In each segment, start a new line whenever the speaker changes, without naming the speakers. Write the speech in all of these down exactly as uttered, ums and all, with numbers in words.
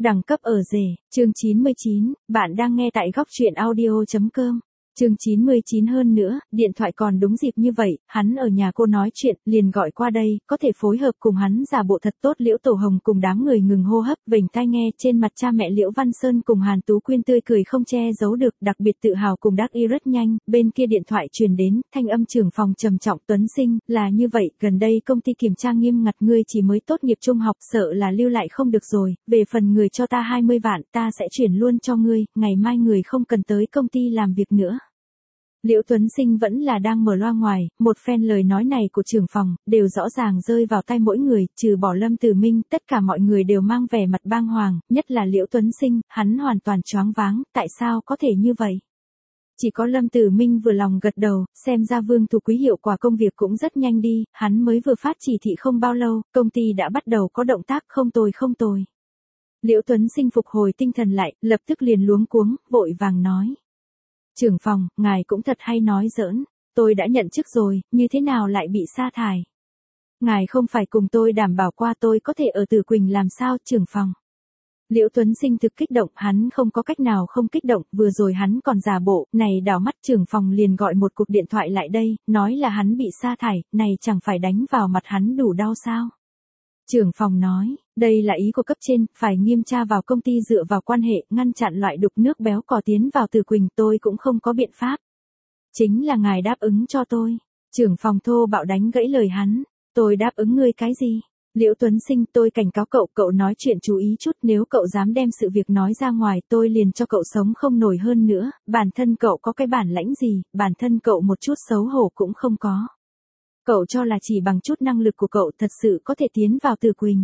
Đẳng cấp ở rể, chương chín mươi chín, bạn đang nghe tại góc truyện audio chấm com. Chương chín mươi chín hơn nữa, điện thoại còn đúng dịp như vậy, hắn ở nhà cô nói chuyện, liền gọi qua đây, có thể phối hợp cùng hắn giả bộ thật tốt. Liễu Tổ Hồng cùng đám người ngừng hô hấp, vểnh tai nghe, trên mặt cha mẹ Liễu Văn Sơn cùng Hàn Tú Quyên tươi cười không che giấu được, đặc biệt tự hào cùng đắc ý rất nhanh. Bên kia điện thoại truyền đến, thanh âm trưởng phòng trầm trọng: Tuấn Sinh, là như vậy, gần đây công ty kiểm tra nghiêm ngặt, ngươi chỉ mới tốt nghiệp trung học, sợ là lưu lại không được rồi, về phần người cho ta hai mươi vạn, ta sẽ chuyển luôn cho ngươi, ngày mai người không cần tới công ty làm việc nữa. Liễu Tuấn Sinh vẫn là đang mở loa ngoài, một phen lời nói này của trưởng phòng, đều rõ ràng rơi vào tai mỗi người, trừ bỏ Lâm Tử Minh, tất cả mọi người đều mang vẻ mặt bàng hoàng, nhất là Liễu Tuấn Sinh, hắn hoàn toàn choáng váng, tại sao có thể như vậy? Chỉ có Lâm Tử Minh vừa lòng gật đầu, xem ra Vương Tú Quý hiệu quả công việc cũng rất nhanh đi, hắn mới vừa phát chỉ thị không bao lâu, công ty đã bắt đầu có động tác, không tồi không tồi. Liễu Tuấn Sinh phục hồi tinh thần lại, lập tức liền luống cuống, vội vàng nói. Trưởng phòng, ngài cũng thật hay nói giỡn, tôi đã nhận chức rồi, như thế nào lại bị sa thải? Ngài không phải cùng tôi đảm bảo qua tôi có thể ở Tử Quỳnh làm sao, trưởng phòng? Liễu Tuấn Sinh thực kích động, hắn không có cách nào không kích động, vừa rồi hắn còn giả bộ, này đảo mắt trưởng phòng liền gọi một cuộc điện thoại lại đây, nói là hắn bị sa thải, này chẳng phải đánh vào mặt hắn đủ đau sao? Trưởng phòng nói, đây là ý của cấp trên, phải nghiêm tra vào công ty dựa vào quan hệ, ngăn chặn loại đục nước béo cò tiến vào Tử Quỳnh, tôi cũng không có biện pháp. Chính là ngài đáp ứng cho tôi. Trưởng phòng thô bạo đánh gãy lời hắn, tôi đáp ứng ngươi cái gì? Liễu Tuấn Sinh, tôi cảnh cáo cậu, cậu nói chuyện chú ý chút, nếu cậu dám đem sự việc nói ra ngoài, tôi liền cho cậu sống không nổi hơn nữa, bản thân cậu có cái bản lãnh gì, bản thân cậu một chút xấu hổ cũng không có. Cậu cho là chỉ bằng chút năng lực của cậu thật sự có thể tiến vào Tử Quỳnh.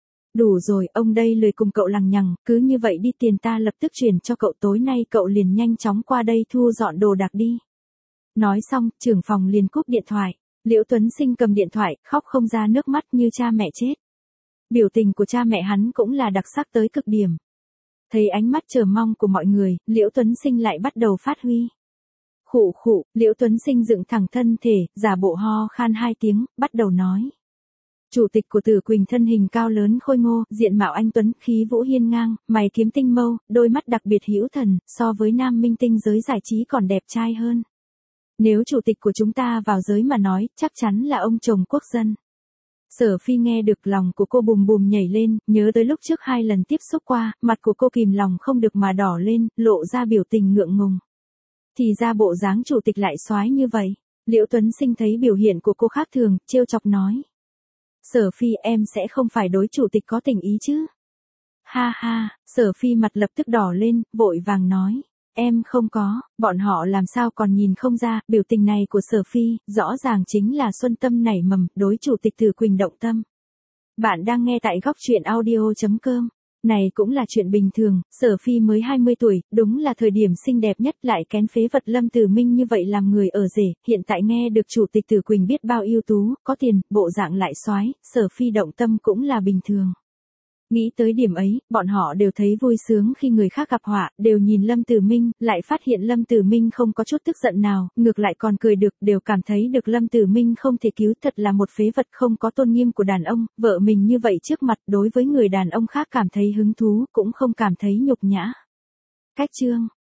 Đủ rồi, ông đây lười cùng cậu lằng nhằng, cứ như vậy đi, tiền ta lập tức chuyển cho cậu, tối nay cậu liền nhanh chóng qua đây thu dọn đồ đạc đi. Nói xong, trưởng phòng liền cúp điện thoại. Liễu Tuấn Sinh cầm điện thoại, khóc không ra nước mắt như cha mẹ chết. Biểu tình của cha mẹ hắn cũng là đặc sắc tới cực điểm. Thấy ánh mắt chờ mong của mọi người, Liễu Tuấn Sinh lại bắt đầu phát huy. Khụ khụ, Liễu Tuấn Sinh dựng thẳng thân thể, giả bộ ho khan hai tiếng, bắt đầu nói. Chủ tịch của Tử Quỳnh thân hình cao lớn khôi ngô, diện mạo anh tuấn, khí vũ hiên ngang, mày kiếm tinh mâu, đôi mắt đặc biệt hữu thần, so với nam minh tinh giới giải trí còn đẹp trai hơn. Nếu chủ tịch của chúng ta vào giới mà nói, chắc chắn là ông chồng quốc dân. Sở Phi nghe được lòng của cô bùm bùm nhảy lên, nhớ tới lúc trước hai lần tiếp xúc qua, mặt của cô kìm lòng không được mà đỏ lên, lộ ra biểu tình ngượng ngùng. Thì ra bộ dáng chủ tịch lại soái như vậy. Liễu Tuấn Sinh thấy biểu hiện của cô khác thường, trêu chọc nói. Sở Phi, em sẽ không phải đối chủ tịch có tình ý chứ? Ha ha, Sở Phi mặt lập tức đỏ lên, vội vàng nói. Em không có, bọn họ làm sao còn nhìn không ra, biểu tình này của Sở Phi, rõ ràng chính là xuân tâm nảy mầm, đối chủ tịch Tử Quỳnh động tâm. Bạn đang nghe tại góc truyện audio chấm com. Này cũng là chuyện bình thường, Sở Phi mới hai mươi tuổi, đúng là thời điểm xinh đẹp nhất, lại kén phế vật Lâm Tử Minh như vậy làm người ở rể, hiện tại nghe được chủ tịch Tử Quỳnh biết bao ưu tú, có tiền, bộ dạng lại soái, Sở Phi động tâm cũng là bình thường. Nghĩ tới điểm ấy, bọn họ đều thấy vui sướng khi người khác gặp họa, đều nhìn Lâm Tử Minh, lại phát hiện Lâm Tử Minh không có chút tức giận nào, ngược lại còn cười được, đều cảm thấy được Lâm Tử Minh không thể cứu, thật là một phế vật không có tôn nghiêm của đàn ông, vợ mình như vậy trước mặt, đối với người đàn ông khác cảm thấy hứng thú, cũng không cảm thấy nhục nhã. Cách chương